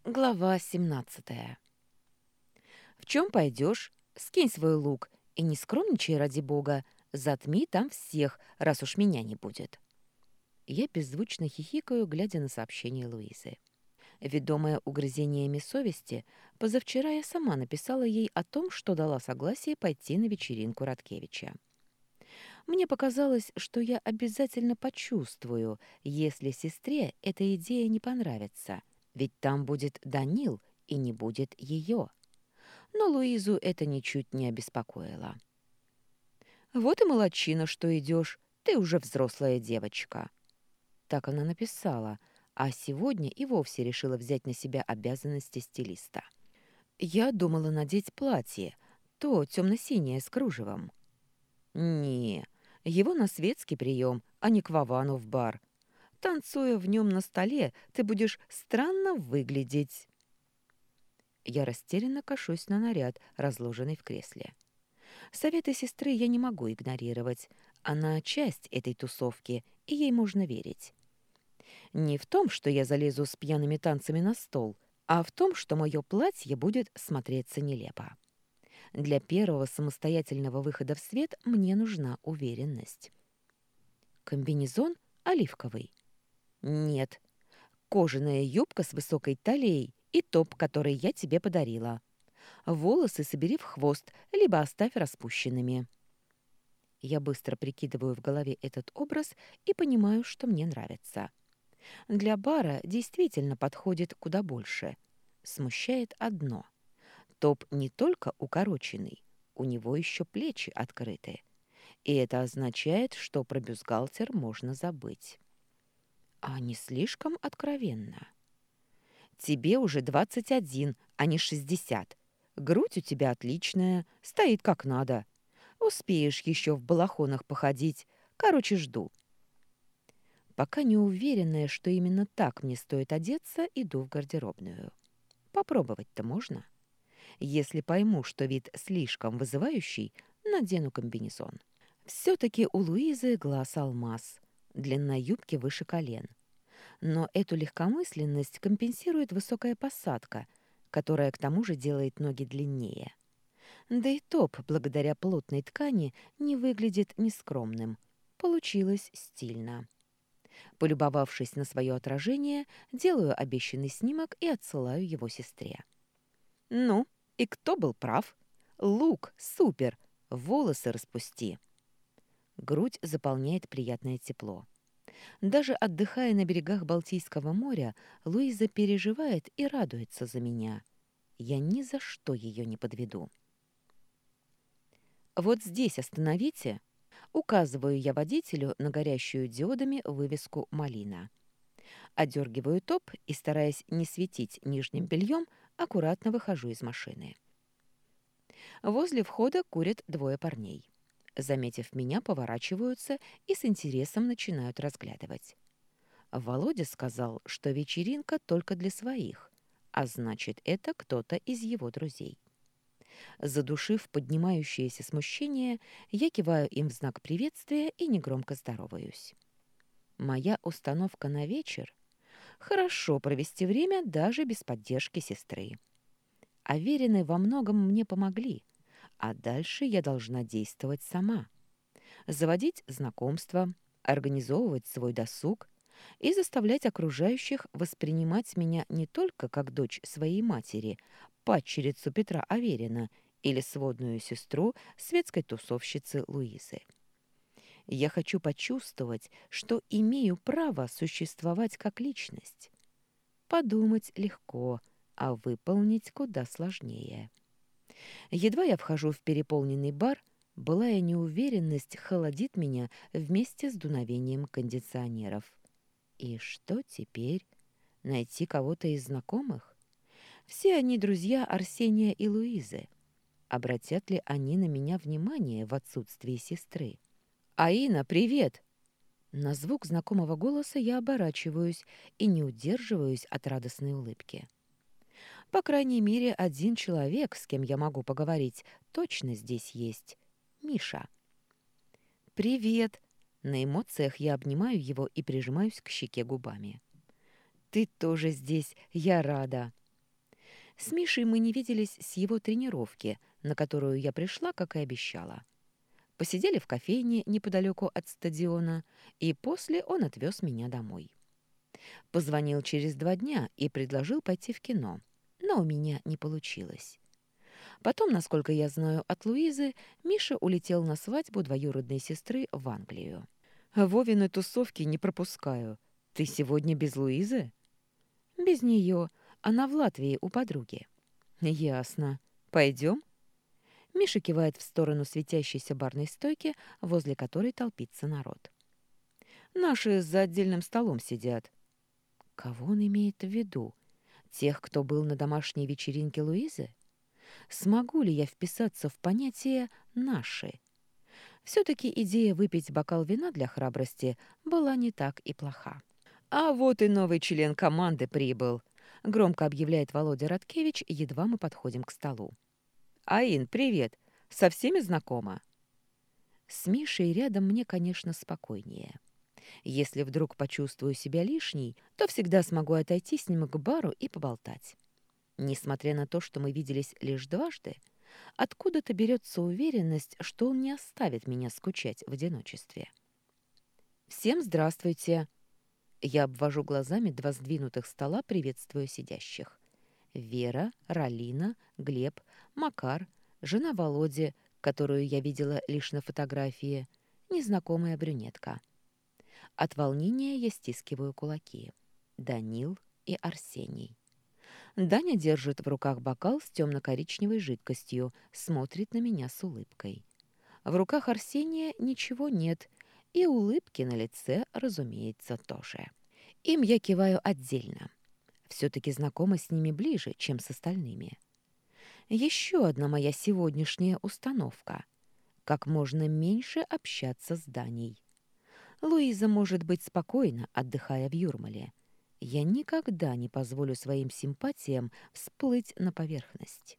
Глава 17. В чем пойдешь? Скинь свой лук и не скромничай ради бога. Затми там всех, раз уж меня не будет. Я беззвучно хихикаю, глядя на сообщение Луизы. Ведомая угрызениями совести, позавчера я сама написала ей о том, что дала согласие пойти на вечеринку Радкевича. Мне показалось, что я обязательно почувствую, если сестре эта идея не понравится, ведь там будет Данил и не будет ее. Но Луизу это ничуть не обеспокоило. «Вот и молодчина, что идешь. Ты уже взрослая девочка». Так она написала, а сегодня и вовсе решила взять на себя обязанности стилиста. Я думала надеть платье, то темно-синее с кружевом. Не, его на светский прием, а не к Вовану в бар. Танцуя в нем на столе, ты будешь странно выглядеть. Я растерянно кашусь на наряд, разложенный в кресле. Советы сестры я не могу игнорировать. Она часть этой тусовки, и ей можно верить. Не в том, что я залезу с пьяными танцами на стол, а в том, что мое платье будет смотреться нелепо. Для первого самостоятельного выхода в свет мне нужна уверенность. Комбинезон оливковый? Нет. Кожаная юбка с высокой талией и топ, который я тебе подарила. Волосы собери в хвост, либо оставь распущенными. Я быстро прикидываю в голове этот образ и понимаю, что мне нравится. Для бара действительно подходит куда больше. Смущает одно. Топ не только укороченный, у него еще плечи открыты. И это означает, что про бюстгальтер можно забыть. А не слишком откровенно. Тебе уже 21, а не 60. Грудь у тебя отличная, стоит как надо. Успеешь еще в балахонах походить. Короче, жду. Пока не уверенная, что именно так мне стоит одеться, иду в гардеробную. Попробовать-то можно. Если пойму, что вид слишком вызывающий, надену комбинезон. Все-таки у Луизы глаз алмаз. Длина юбки выше колен. Но эту легкомысленность компенсирует высокая посадка, которая к тому же делает ноги длиннее. Да и топ, благодаря плотной ткани, не выглядит нескромным. Получилось стильно. Полюбовавшись на свое отражение, делаю обещанный снимок и отсылаю его сестре. «Ну, и кто был прав? Лук, супер! Волосы распусти!» Грудь заполняет приятное тепло. Даже отдыхая на берегах Балтийского моря, Луиза переживает и радуется за меня. Я ни за что ее не подведу. «Вот здесь остановите!» Указываю я водителю на горящую диодами вывеску «Малина». Одергиваю топ и, стараясь не светить нижним бельем, аккуратно выхожу из машины. Возле входа курят двое парней. Заметив меня, поворачиваются и с интересом начинают разглядывать. Володя сказал, что вечеринка только для своих, а значит, это кто-то из его друзей. Задушив поднимающееся смущение, я киваю им в знак приветствия и негромко здороваюсь. Моя установка на вечер — хорошо провести время даже без поддержки сестры. Аверины во многом мне помогли, а дальше я должна действовать сама. Заводить знакомства, организовывать свой досуг и заставлять окружающих воспринимать меня не только как дочь своей матери, падчерицу Петра Аверина или сводную сестру светской тусовщицы Луизы. Я хочу почувствовать, что имею право существовать как личность. Подумать легко, а выполнить куда сложнее. Едва я вхожу в переполненный бар, былая неуверенность холодит меня вместе с дуновением кондиционеров. И что теперь? Найти кого-то из знакомых? Все они друзья Арсения и Луизы. Обратят ли они на меня внимание в отсутствии сестры? «Аина, привет!» На звук знакомого голоса я оборачиваюсь и не удерживаюсь от радостной улыбки. По крайней мере, один человек, с кем я могу поговорить, точно здесь есть. Миша. «Привет!» На эмоциях я обнимаю его и прижимаюсь к щеке губами. «Ты тоже здесь, я рада!» С Мишей мы не виделись с его тренировки, на которую я пришла, как и обещала. Посидели в кофейне неподалеку от стадиона, и после он отвез меня домой. Позвонил через 2 дня и предложил пойти в кино, но у меня не получилось. Потом, насколько я знаю от Луизы, Миша улетел на свадьбу двоюродной сестры в Англию. Вовины тусовки не пропускаю. Ты сегодня без Луизы? Без нее. Она в Латвии у подруги. Ясно. Пойдем? Миша кивает в сторону светящейся барной стойки, возле которой толпится народ. Наши за отдельным столом сидят. Кого он имеет в виду? Тех, кто был на домашней вечеринке Луизы? Смогу ли я вписаться в понятие «наши»? Все-таки идея выпить бокал вина для храбрости была не так и плоха. «А вот и новый член команды прибыл», — громко объявляет Володя Радкевич, едва мы подходим к столу. «Аин, привет! Со всеми знакома?» С Мишей рядом мне, конечно, спокойнее. Если вдруг почувствую себя лишней, то всегда смогу отойти с ним к бару и поболтать. Несмотря на то, что мы виделись лишь дважды, откуда-то берется уверенность, что он не оставит меня скучать в одиночестве. «Всем здравствуйте!» Я обвожу глазами 2 сдвинутых стола, приветствуя сидящих. Вера, Ралина, Глеб, Макар, жена Володи, которую я видела лишь на фотографии, незнакомая брюнетка. От волнения я стискиваю кулаки. Данил и Арсений. Даня держит в руках бокал с темно-коричневой жидкостью, смотрит на меня с улыбкой. В руках Арсения ничего нет, и улыбки на лице, разумеется, тоже. Им я киваю отдельно. Все-таки знакома с ними ближе, чем с остальными. Еще одна моя сегодняшняя установка. Как можно меньше общаться с Даней. Луиза может быть спокойна, отдыхая в Юрмале. Я никогда не позволю своим симпатиям всплыть на поверхность.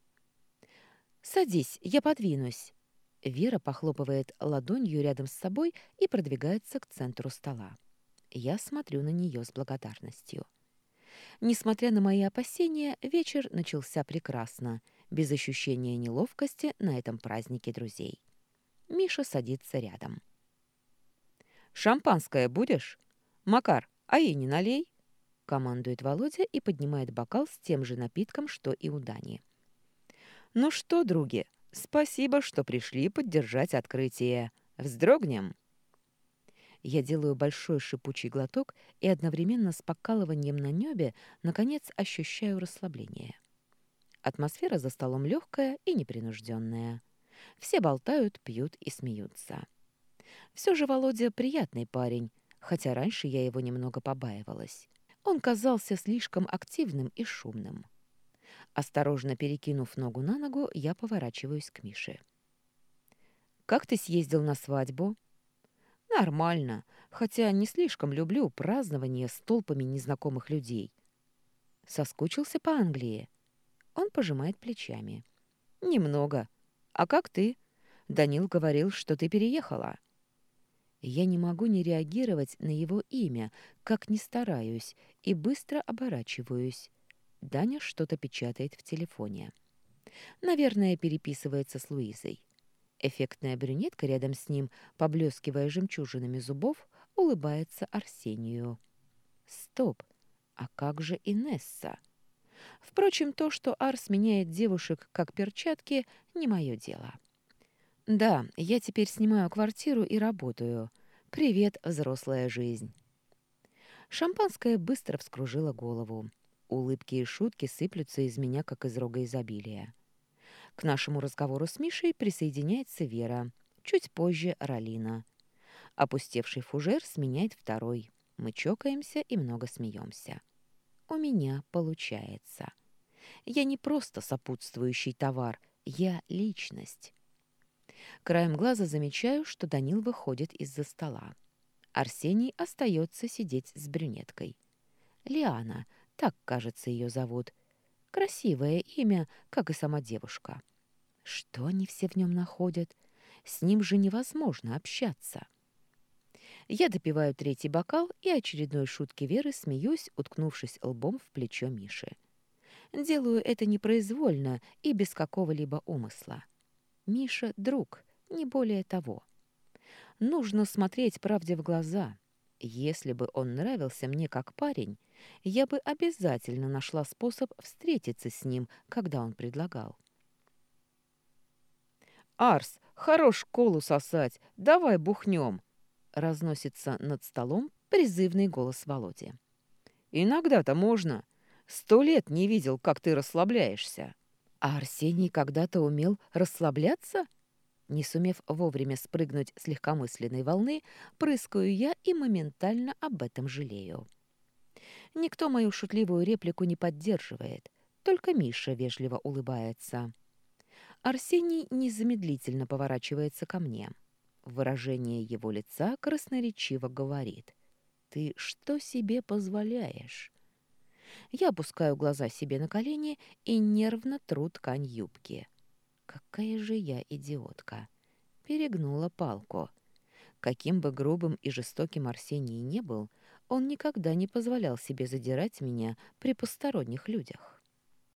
«Садись, я подвинусь». Вера похлопывает ладонью рядом с собой и продвигается к центру стола. Я смотрю на нее с благодарностью. Несмотря на мои опасения, вечер начался прекрасно, без ощущения неловкости на этом празднике друзей. Миша садится рядом. «Шампанское будешь? Макар, а ей не налей?» — командует Володя и поднимает бокал с тем же напитком, что и у Дани. «Ну что, други, спасибо, что пришли поддержать открытие. Вздрогнем?» Я делаю большой шипучий глоток и одновременно с покалыванием на небе, наконец, ощущаю расслабление. Атмосфера за столом легкая и непринужденная. Все болтают, пьют и смеются. Все же Володя приятный парень, хотя раньше я его немного побаивалась. Он казался слишком активным и шумным. Осторожно перекинув ногу на ногу, я поворачиваюсь к Мише. «Как ты съездил на свадьбу?» «Нормально, хотя не слишком люблю празднование с толпами незнакомых людей». «Соскучился по Англии?» Он пожимает плечами. «Немного. А как ты? Данил говорил, что ты переехала». Я не могу не реагировать на его имя, как ни стараюсь, и быстро оборачиваюсь. Даня что-то печатает в телефоне. Наверное, переписывается с Луизой. Эффектная брюнетка рядом с ним, поблескивая жемчужинами зубов, улыбается Арсению. Стоп! А как же Инесса? Впрочем, то, что Арс меняет девушек как перчатки, не мое дело. Да, я теперь снимаю квартиру и работаю. Привет, взрослая жизнь. Шампанское быстро вскружило голову. Улыбки и шутки сыплются из меня, как из рога изобилия. К нашему разговору с Мишей присоединяется Вера. Чуть позже Ралина. Опустевший фужер сменяет второй. Мы чокаемся и много смеемся. У меня получается. Я не просто сопутствующий товар, я личность. Краем глаза замечаю, что Данил выходит из-за стола. Арсений остается сидеть с брюнеткой. Лиана, так, кажется, ее зовут. Красивое имя, как и сама девушка. Что они все в нем находят? С ним же невозможно общаться. Я допиваю 3-й бокал и очередной шутки Веры смеюсь, уткнувшись лбом в плечо Миши. Делаю это непроизвольно и без какого-либо умысла. Миша — друг, не более того. Нужно смотреть правде в глаза. Если бы он нравился мне как парень, я бы обязательно нашла способ встретиться с ним, когда он предлагал. «Арс, хорош колу сосать, давай бухнем!» Разносится над столом призывный голос Володи. «Иногда-то можно. 100 лет не видел, как ты расслабляешься». А Арсений когда-то умел расслабляться? Не сумев вовремя спрыгнуть с легкомысленной волны, прыскаю я и моментально об этом жалею. Никто мою шутливую реплику не поддерживает, только Миша вежливо улыбается. Арсений незамедлительно поворачивается ко мне. Выражение его лица красноречиво говорит: «Ты что себе позволяешь?» Я опускаю глаза себе на колени и нервно тру ткань юбки. Какая же я идиотка! Перегнула палку. Каким бы грубым и жестоким Арсений не был, он никогда не позволял себе задирать меня при посторонних людях.